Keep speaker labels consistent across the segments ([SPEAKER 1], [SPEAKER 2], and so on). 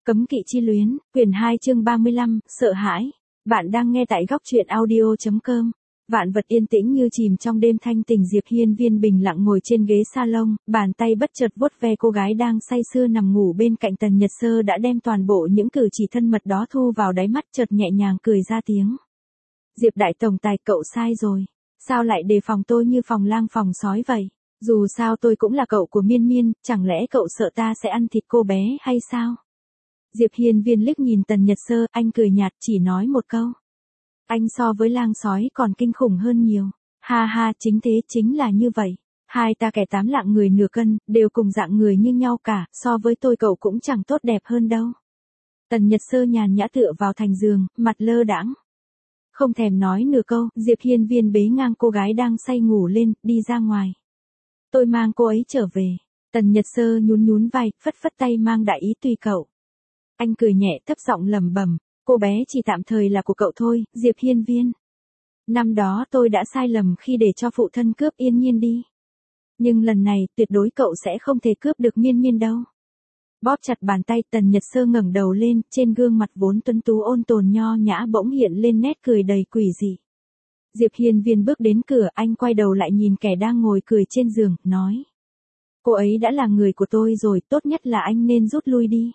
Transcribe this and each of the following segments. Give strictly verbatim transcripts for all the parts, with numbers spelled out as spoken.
[SPEAKER 1] Cấm kỵ chi luyến, quyển hai chương ba mươi lăm, sợ hãi. Bạn đang nghe tại góc truyện audio chấm com. Vạn vật yên tĩnh như chìm trong đêm thanh tình. Diệp Hiên Viên bình lặng ngồi trên ghế salon, bàn tay bất chợt vuốt ve cô gái đang say sưa nằm ngủ bên cạnh. Tần Nhật Sơ đã đem toàn bộ những cử chỉ thân mật đó thu vào đáy mắt, chợt nhẹ nhàng cười ra tiếng. Diệp đại tổng tài, cậu sai rồi. Sao lại đề phòng tôi như phòng lang phòng sói vậy? Dù sao tôi cũng là cậu của Miên Miên, chẳng lẽ cậu sợ ta sẽ ăn thịt cô bé hay sao? Diệp Hiên Viên liếc nhìn Tần Nhật Sơ, anh cười nhạt chỉ nói một câu. Anh so với lang sói còn kinh khủng hơn nhiều. Ha ha, chính thế, chính là như vậy. Hai ta kẻ tám lạng người nửa cân, đều cùng dạng người như nhau cả, so với tôi cậu cũng chẳng tốt đẹp hơn đâu. Tần Nhật Sơ nhàn nhã tựa vào thành giường, mặt lơ đãng. Không thèm nói nửa câu, Diệp Hiên Viên bế ngang cô gái đang say ngủ lên, đi ra ngoài. Tôi mang cô ấy trở về. Tần Nhật Sơ nhún nhún vai, phất phất tay mang đại ý tùy cậu. Anh cười nhẹ thấp giọng lẩm bẩm, cô bé chỉ tạm thời là của cậu thôi, Diệp Hiên Viên. Năm đó tôi đã sai lầm khi để cho phụ thân cướp Yên Nhiên đi. Nhưng lần này, tuyệt đối cậu sẽ không thể cướp được Miên Miên đâu. Bóp chặt bàn tay, Tần Nhật Sơ ngẩng đầu lên, trên gương mặt vốn tuấn tú ôn tồn nho nhã bỗng hiện lên nét cười đầy quỷ dị. Diệp Hiên Viên bước đến cửa, anh quay đầu lại nhìn kẻ đang ngồi cười trên giường, nói. Cô ấy đã là người của tôi rồi, tốt nhất là anh nên rút lui đi.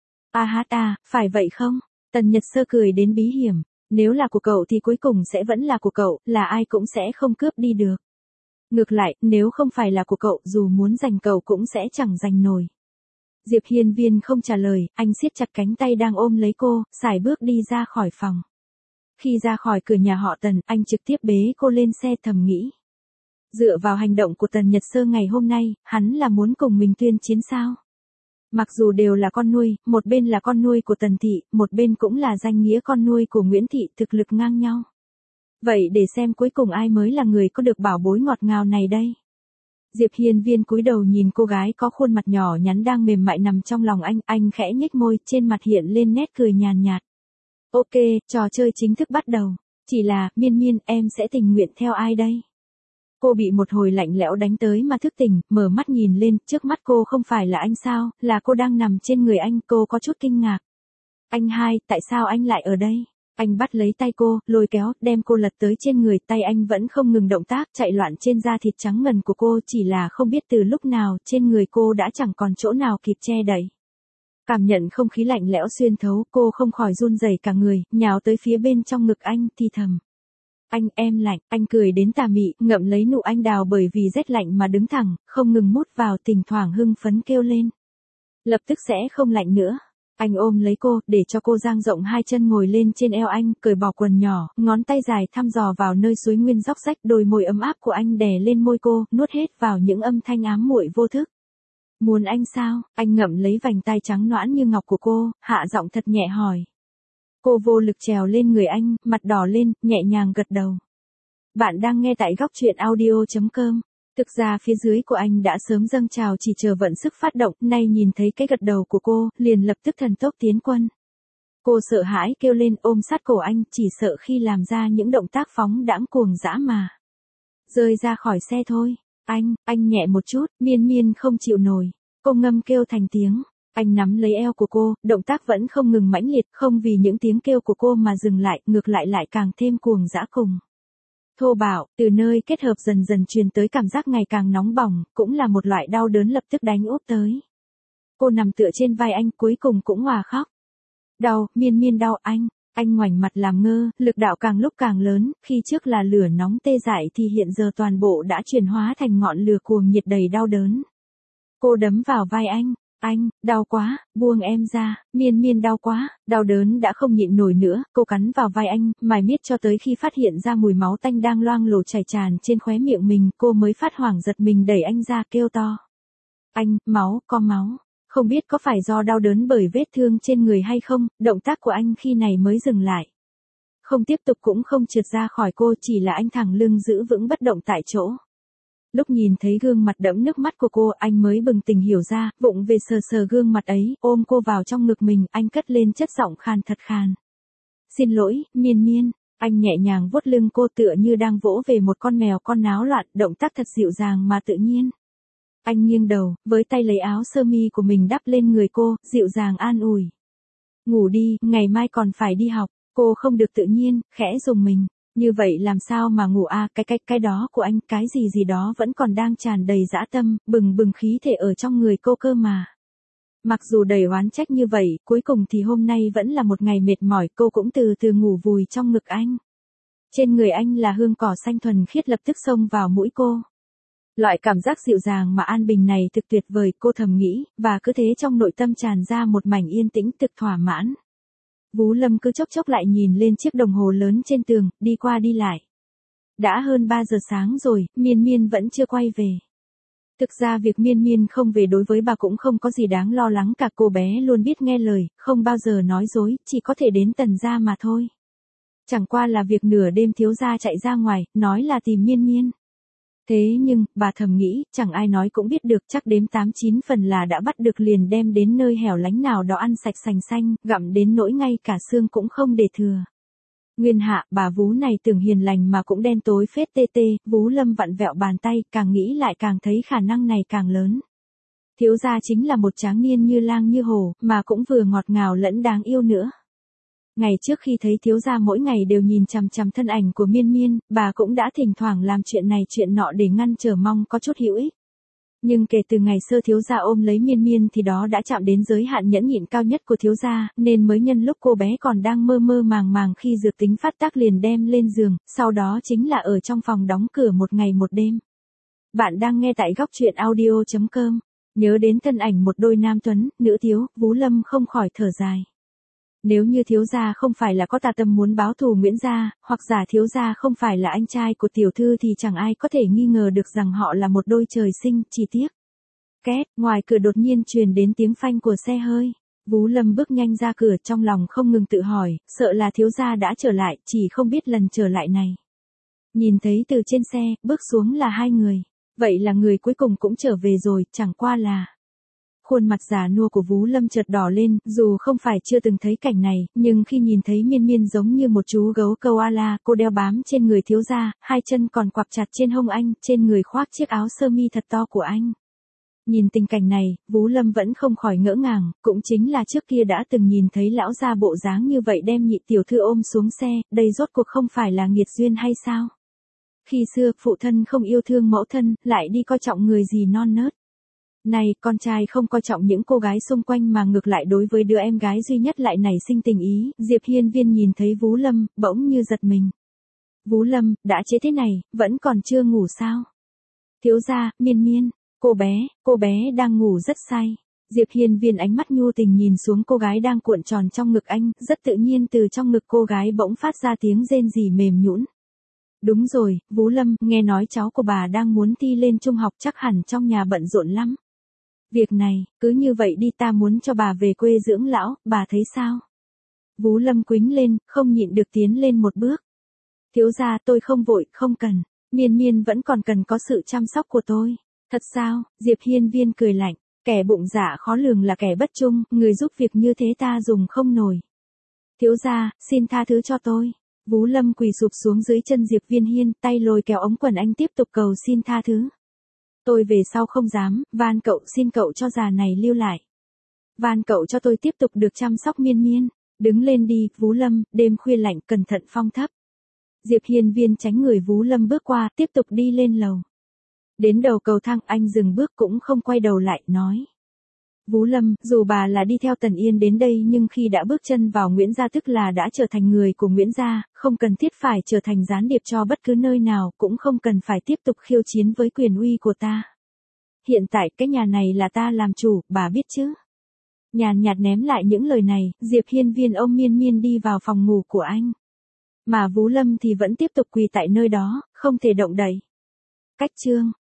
[SPEAKER 1] À hát à, phải vậy không? Tần Nhật Sơ cười đến bí hiểm. Nếu là của cậu thì cuối cùng sẽ vẫn là của cậu, là ai cũng sẽ không cướp đi được. Ngược lại, nếu không phải là của cậu, dù muốn giành cậu cũng sẽ chẳng giành nổi. Diệp Hiên Viên không trả lời, anh siết chặt cánh tay đang ôm lấy cô, sải bước đi ra khỏi phòng. Khi ra khỏi cửa nhà họ Tần, anh trực tiếp bế cô lên xe, thầm nghĩ. Dựa vào hành động của Tần Nhật Sơ ngày hôm nay, hắn là muốn cùng mình tuyên chiến sao? Mặc dù đều là con nuôi, một bên là con nuôi của Tần Thị, một bên cũng là danh nghĩa con nuôi của Nguyễn Thị, thực lực ngang nhau. Vậy để xem cuối cùng ai mới là người có được bảo bối ngọt ngào này đây? Diệp Hiên Viên cúi đầu nhìn cô gái có khuôn mặt nhỏ nhắn đang mềm mại nằm trong lòng anh, anh khẽ nhếch môi, trên mặt hiện lên nét cười nhàn nhạt. Ok, trò chơi chính thức bắt đầu. Chỉ là, Miên Miên, em sẽ tình nguyện theo ai đây? Cô bị một hồi lạnh lẽo đánh tới mà thức tỉnh, mở mắt nhìn lên, trước mắt cô không phải là anh sao, là cô đang nằm trên người anh, cô có chút kinh ngạc. Anh hai, tại sao anh lại ở đây? Anh bắt lấy tay cô, lôi kéo, đem cô lật tới trên người, tay anh vẫn không ngừng động tác, chạy loạn trên da thịt trắng ngần của cô, chỉ là không biết từ lúc nào, trên người cô đã chẳng còn chỗ nào kịp che đậy. Cảm nhận không khí lạnh lẽo xuyên thấu, cô không khỏi run rẩy cả người, nhào tới phía bên trong ngực anh, thì thầm. Anh, em lạnh, anh cười đến tà mị, ngậm lấy nụ anh đào bởi vì rét lạnh mà đứng thẳng, không ngừng mút vào, thỉnh thoảng hưng phấn kêu lên. Lập tức sẽ không lạnh nữa. Anh ôm lấy cô, để cho cô dang rộng hai chân ngồi lên trên eo anh, cởi bỏ quần nhỏ, ngón tay dài thăm dò vào nơi suối nguyên róc rách, đôi môi ấm áp của anh đè lên môi cô, nuốt hết vào những âm thanh ám muội vô thức. Muốn anh sao? Anh ngậm lấy vành tai trắng nõn như ngọc của cô, hạ giọng thật nhẹ hỏi. Cô vô lực trèo lên người anh, mặt đỏ lên, nhẹ nhàng gật đầu. Bạn đang nghe tại góc truyện audio chấm com. Thực ra phía dưới của anh đã sớm dâng trào chỉ chờ vận sức phát động, nay nhìn thấy cái gật đầu của cô, liền lập tức thần tốc tiến quân. Cô sợ hãi kêu lên ôm sát cổ anh, chỉ sợ khi làm ra những động tác phóng đãng cuồng dã mà. Rơi ra khỏi xe thôi. Anh, anh nhẹ một chút, Miên Miên không chịu nổi. Cô ngâm kêu thành tiếng. Anh nắm lấy eo của cô, động tác vẫn không ngừng mãnh liệt, không vì những tiếng kêu của cô mà dừng lại, ngược lại lại càng thêm cuồng dã cùng. Thô bạo, từ nơi kết hợp dần dần truyền tới cảm giác ngày càng nóng bỏng, cũng là một loại đau đớn lập tức đánh úp tới. Cô nằm tựa trên vai anh, cuối cùng cũng hòa khóc. Đau, Miên Miên đau anh, anh ngoảnh mặt làm ngơ, lực đạo càng lúc càng lớn, khi trước là lửa nóng tê dại thì hiện giờ toàn bộ đã chuyển hóa thành ngọn lửa cuồng nhiệt đầy đau đớn. Cô đấm vào vai anh. Anh, đau quá, buông em ra, Miên Miên đau quá, đau đớn đã không nhịn nổi nữa, cô cắn vào vai anh, mải miết cho tới khi phát hiện ra mùi máu tanh đang loang lổ chảy tràn trên khóe miệng mình, cô mới phát hoảng giật mình đẩy anh ra kêu to. Anh, máu, có máu, không biết có phải do đau đớn bởi vết thương trên người hay không, động tác của anh khi này mới dừng lại. Không tiếp tục cũng không trượt ra khỏi cô, chỉ là anh thẳng lưng giữ vững bất động tại chỗ. Lúc nhìn thấy gương mặt đẫm nước mắt của cô, anh mới bừng tỉnh hiểu ra, vụng về sờ sờ gương mặt ấy, ôm cô vào trong ngực mình, anh cất lên chất giọng khàn thật khàn. Xin lỗi, Miên Miên, anh nhẹ nhàng vuốt lưng cô tựa như đang vỗ về một con mèo con náo loạn, động tác thật dịu dàng mà tự nhiên. Anh nghiêng đầu, với tay lấy áo sơ mi của mình đắp lên người cô, dịu dàng an ủi. Ngủ đi, ngày mai còn phải đi học. Cô không được tự nhiên, khẽ dùng mình. Như vậy làm sao mà ngủ a, cái cái cái đó của anh, cái gì gì đó vẫn còn đang tràn đầy dã tâm, bừng bừng khí thể ở trong người cô cơ mà. Mặc dù đầy oán trách như vậy, cuối cùng thì hôm nay vẫn là một ngày mệt mỏi, cô cũng từ từ ngủ vùi trong ngực anh. Trên người anh là hương cỏ xanh thuần khiết lập tức xông vào mũi cô. Loại cảm giác dịu dàng mà an bình này thực tuyệt vời, cô thầm nghĩ, và cứ thế trong nội tâm tràn ra một mảnh yên tĩnh thực thỏa mãn. Vú Lâm cứ chốc chốc lại nhìn lên chiếc đồng hồ lớn trên tường, đi qua đi lại. Đã hơn ba giờ sáng rồi, Miên Miên vẫn chưa quay về. Thực ra việc Miên Miên không về đối với bà cũng không có gì đáng lo lắng cả, cô bé luôn biết nghe lời, không bao giờ nói dối, chỉ có thể đến Tần gia mà thôi. Chẳng qua là việc nửa đêm thiếu gia chạy ra ngoài, nói là tìm Miên Miên. Thế nhưng, bà thầm nghĩ, chẳng ai nói cũng biết được, chắc đếm tám chín phần là đã bắt được liền đem đến nơi hẻo lánh nào đó ăn sạch sành xanh, gặm đến nỗi ngay cả xương cũng không để thừa. Nguyên hạ, bà Vú này tưởng hiền lành mà cũng đen tối phết tê tê, Vú Lâm vặn vẹo bàn tay, càng nghĩ lại càng thấy khả năng này càng lớn. Thiếu gia chính là một tráng niên như lang như hổ, mà cũng vừa ngọt ngào lẫn đáng yêu nữa. Ngày trước khi thấy thiếu gia mỗi ngày đều nhìn chằm chằm thân ảnh của Miên Miên, bà cũng đã thỉnh thoảng làm chuyện này chuyện nọ để ngăn trở mong có chút hữu ích. Nhưng kể từ ngày xưa thiếu gia ôm lấy Miên Miên thì đó đã chạm đến giới hạn nhẫn nhịn cao nhất của thiếu gia, nên mới nhân lúc cô bé còn đang mơ mơ màng màng khi dược tính phát tác liền đem lên giường, sau đó chính là ở trong phòng đóng cửa một ngày một đêm. Bạn đang nghe tại góc truyện audio chấm com. Nhớ đến thân ảnh một đôi nam tuấn, nữ thiếu, Vú Lâm không khỏi thở dài. Nếu như thiếu gia không phải là có tà tâm muốn báo thù Nguyễn gia, hoặc giả thiếu gia không phải là anh trai của tiểu thư thì chẳng ai có thể nghi ngờ được rằng họ là một đôi trời sinh, chỉ tiếc. Két, ngoài cửa đột nhiên truyền đến tiếng phanh của xe hơi. Vú Lâm bước nhanh ra cửa, trong lòng không ngừng tự hỏi, sợ là thiếu gia đã trở lại, chỉ không biết lần trở lại này. Nhìn thấy từ trên xe, bước xuống là hai người. Vậy là người cuối cùng cũng trở về rồi, chẳng qua là... Khuôn mặt già nua của Vú Lâm chợt đỏ lên, dù không phải chưa từng thấy cảnh này, nhưng khi nhìn thấy Miên Miên giống như một chú gấu koala, cô đeo bám trên người thiếu gia, hai chân còn quặp chặt trên hông anh, trên người khoác chiếc áo sơ mi thật to của anh. Nhìn tình cảnh này, Vú Lâm vẫn không khỏi ngỡ ngàng, cũng chính là trước kia đã từng nhìn thấy lão gia bộ dáng như vậy đem nhị tiểu thư ôm xuống xe, đây rốt cuộc không phải là nghiệt duyên hay sao? Khi xưa, phụ thân không yêu thương mẫu thân, lại đi coi trọng người gì non nớt. Này, con trai không coi trọng những cô gái xung quanh mà ngược lại đối với đứa em gái duy nhất lại nảy sinh tình ý, Diệp Hiên Viên nhìn thấy Vú Lâm, bỗng như giật mình. Vú Lâm, đã trễ thế này, vẫn còn chưa ngủ sao? Thiếu gia, Miên Miên, cô bé, cô bé đang ngủ rất say. Diệp Hiên Viên ánh mắt nhu tình nhìn xuống cô gái đang cuộn tròn trong ngực anh, rất tự nhiên từ trong ngực cô gái bỗng phát ra tiếng rên rỉ mềm nhũn. Đúng rồi, Vú Lâm, nghe nói cháu của bà đang muốn thi lên trung học chắc hẳn trong nhà bận rộn lắm. Việc này, cứ như vậy đi ta muốn cho bà về quê dưỡng lão, bà thấy sao? Vú Lâm quĩnh lên, không nhịn được tiến lên một bước. Thiếu gia tôi không vội, không cần, Miên Miên vẫn còn cần có sự chăm sóc của tôi. Thật sao? Diệp Hiên Viên cười lạnh, kẻ bụng dạ khó lường là kẻ bất trung, người giúp việc như thế ta dùng không nổi. Thiếu gia, xin tha thứ cho tôi. Vú Lâm quỳ sụp xuống dưới chân Diệp Viên Hiên, tay lôi kéo ống quần anh tiếp tục cầu xin tha thứ. Tôi về sau không dám, van cậu xin cậu cho già này lưu lại. Van cậu cho tôi tiếp tục được chăm sóc Miên Miên. Đứng lên đi, Vú Lâm, đêm khuya lạnh, cẩn thận phong thấp. Diệp Hiên Viên tránh người Vú Lâm bước qua, tiếp tục đi lên lầu. Đến đầu cầu thang anh dừng bước cũng không quay đầu lại, nói. Vú Lâm, dù bà là đi theo Tần Yên đến đây nhưng khi đã bước chân vào Nguyễn gia tức là đã trở thành người của Nguyễn gia, không cần thiết phải trở thành gián điệp cho bất cứ nơi nào, cũng không cần phải tiếp tục khiêu chiến với quyền uy của ta. Hiện tại cái nhà này là ta làm chủ, bà biết chứ? Nhàn nhạt ném lại những lời này, Diệp Hiên Viên ôm Miên Miên đi vào phòng ngủ của anh. Mà Vú Lâm thì vẫn tiếp tục quỳ tại nơi đó, không thể động đậy. Cách chương